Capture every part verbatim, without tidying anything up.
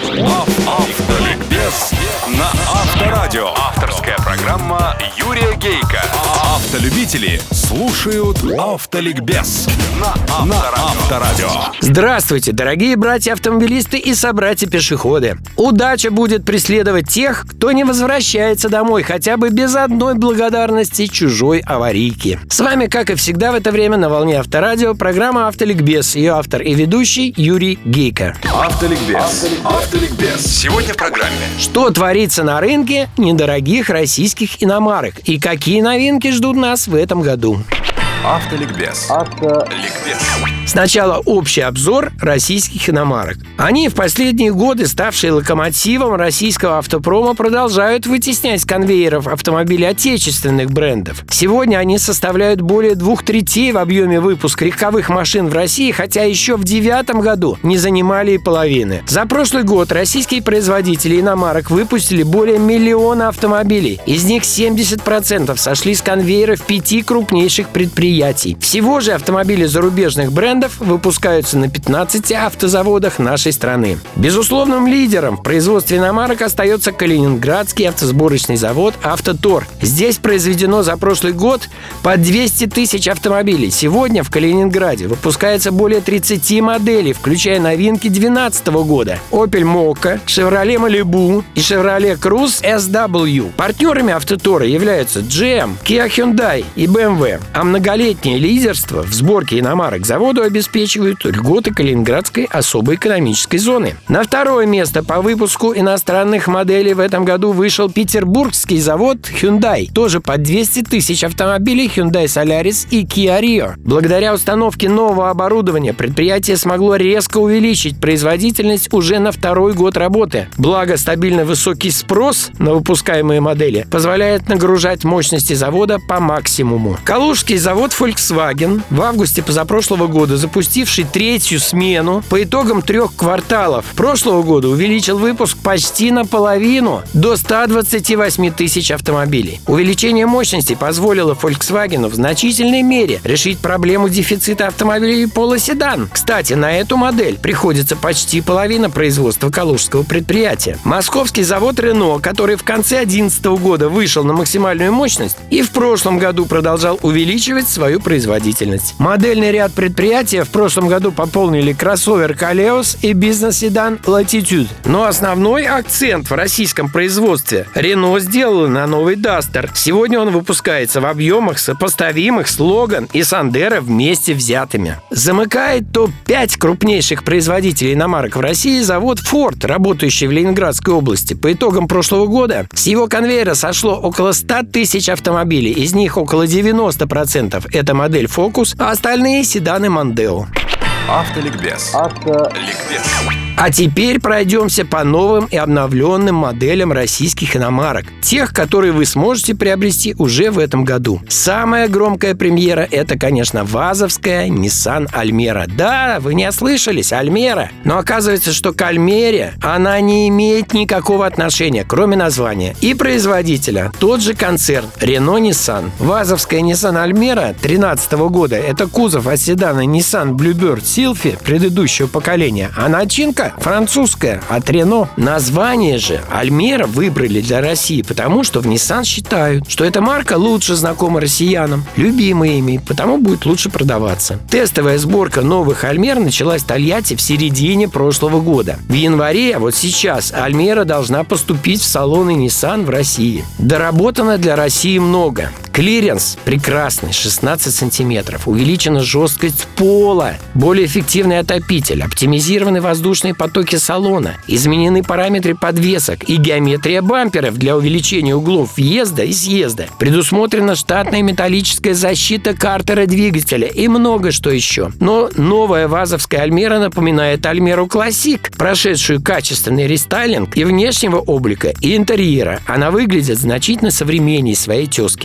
Автоликбез на Авторадио. Авторская программа Юрия Гейка. Автолюбители слушают Автоликбез на Авторадио. Здравствуйте, дорогие братья-автомобилисты и собратья-пешеходы. Удача будет преследовать тех, кто не возвращается домой хотя бы без одной благодарности чужой аварийки. С вами, как и всегда в это время на волне Авторадио, программа «Автоликбез». Ее автор и ведущий Юрий Гейка. Автоликбез. Автоликбез. Сегодня в программе. Что творится на рынке недорогих российских иномарок и какие новинки ждут нас в этом году? Автоликбез. Автоликбез. Сначала общий обзор российских иномарок. Они в последние годы, ставшие локомотивом российского автопрома, продолжают вытеснять с конвейеров автомобилей отечественных брендов. Сегодня они составляют более двух третей в объеме выпуска легковых машин в России, хотя еще в девятом году не занимали и половины. За прошлый год российские производители иномарок выпустили более миллиона автомобилей. Из них семьдесят процентов сошли с конвейеров пяти крупнейших предприятий. Всего же автомобили зарубежных брендов выпускаются на пятнадцати автозаводах нашей страны. Безусловным лидером в производстве иномарок остается Калининградский автосборочный завод «Автотор». Здесь произведено за прошлый год по двести тысяч автомобилей. Сегодня в Калининграде выпускается более тридцати моделей, включая новинки две тысячи двенадцатого года: Opel Mokka, Chevrolet Malibu и Chevrolet Cruze эс дабл ю. Партнерами «Автотора» являются джи эм, Kia, Hyundai и бэ эм вэ, а многолетнее лидерство в сборке иномарок заводу обеспечивают льготы Калининградской особой экономической зоны. На второе место по выпуску иностранных моделей в этом году вышел петербургский завод Hyundai, тоже по двести тысяч автомобилей Hyundai Solaris и Kia Rio. Благодаря установке нового оборудования предприятие смогло резко увеличить производительность уже на второй год работы. Благо, стабильно высокий спрос на выпускаемые модели позволяет нагружать мощности завода по максимуму. Калужский завод Volkswagen в августе позапрошлого года, запустивший третью смену, по итогам трех кварталов прошлого года увеличил выпуск почти наполовину, до ста двадцати восьми тысяч автомобилей. Увеличение мощности позволило Volkswagen в значительной мере решить проблему дефицита автомобилей полоседан. Кстати, на эту модель приходится почти половина производства калужского предприятия. Московский завод Renault, который в конце две тысячи одиннадцатого года вышел на максимальную мощность и в прошлом году продолжал увеличивать свою производительность. Модельный ряд предприятия в прошлом году пополнили кроссовер Koleos и бизнес-седан Latitude. Но основной акцент в российском производстве Renault сделала на новый Duster. Сегодня он выпускается в объемах, сопоставимых с Logan и Sandero вместе взятыми. Замыкает топ пять крупнейших производителей иномарок в России завод Ford, работающий в Ленинградской области. По итогам прошлого года с его конвейера сошло около ста тысяч автомобилей. Из них около девяноста процентов это модель Focus, а остальные седаны Mondeo. Автоликбез. Автоликбез. А теперь пройдемся по новым и обновленным моделям российских иномарок. Тех, которые вы сможете приобрести уже в этом году. Самая громкая премьера – это, конечно, вазовская Nissan Almera. Да, вы не ослышались, Almera. Но оказывается, что к Almera она не имеет никакого отношения, кроме названия. И производителя тот же концерн Renault-Nissan. Вазовская Nissan Almera две тысячи тринадцатого года – это кузов от седана Nissan Bluebird Sylphy предыдущего поколения, а начинка французская от Renault. Название же Almera выбрали для России, потому что в Nissan считают, что эта марка лучше знакома россиянам, любимая ими, потому будет лучше продаваться. Тестовая сборка новых Almera началась в Тольятти в середине прошлого года. В январе, а вот сейчас, Almera должна поступить в салоны Nissan в России. Доработано для России много. Клиренс прекрасный, шестнадцать сантиметров. Увеличена жесткость пола. Более эффективный отопитель. Оптимизированы воздушные потоки салона. Изменены параметры подвесок и геометрия бамперов для увеличения углов въезда и съезда. Предусмотрена штатная металлическая защита картера двигателя и много что еще. Но новая вазовская Almera напоминает Almera Classic, прошедшую качественный рестайлинг и внешнего облика, и интерьера. Она выглядит значительно современнее своей тезки.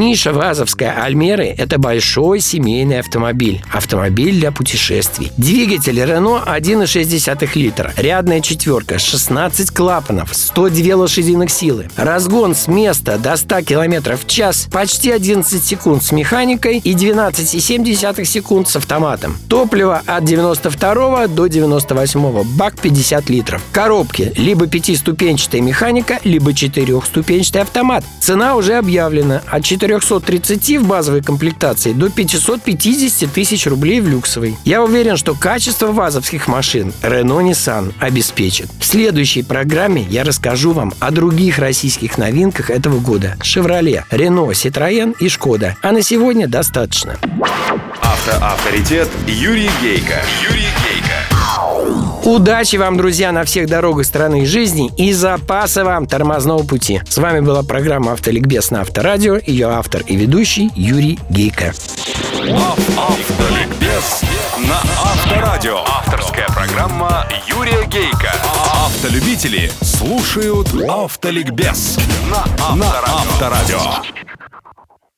Ниша вазовская Альмеры – это большой семейный автомобиль. Автомобиль для путешествий. Двигатель Renault один и шесть десятых литра. Рядная четверка, шестнадцать клапанов, сто две лошадиных силы. Разгон с места до ста километров в час, почти одиннадцать секунд с механикой и двенадцать и семь десятых секунд с автоматом. Топливо от девяносто второго до девяносто восьмого, бак пятьдесят литров. Коробки либо пятиступенчатая механика, либо четырехступенчатый автомат. Цена уже объявлена: от четырехсот тридцати в базовой комплектации до пятисот пятидесяти тысяч рублей в люксовой. Я уверен, что качество вазовских машин Renault Nissan обеспечит. В следующей программе я расскажу вам о других российских новинках этого года: Chevrolet, Renault, Citroën и Skoda. А на сегодня достаточно. Автоавторитет Юрий Гейко. Юрий Гейко. Удачи вам, друзья, на всех дорогах страны и жизни, и запаса вам тормозного пути. С вами была программа «Автоликбез» на Авторадио. Ее автор и ведущий Юрий Гейко. Автоликбез на Авторадио. Авторская программа Юрия Гейко. Автолюбители слушают Автоликбез на Авторадио.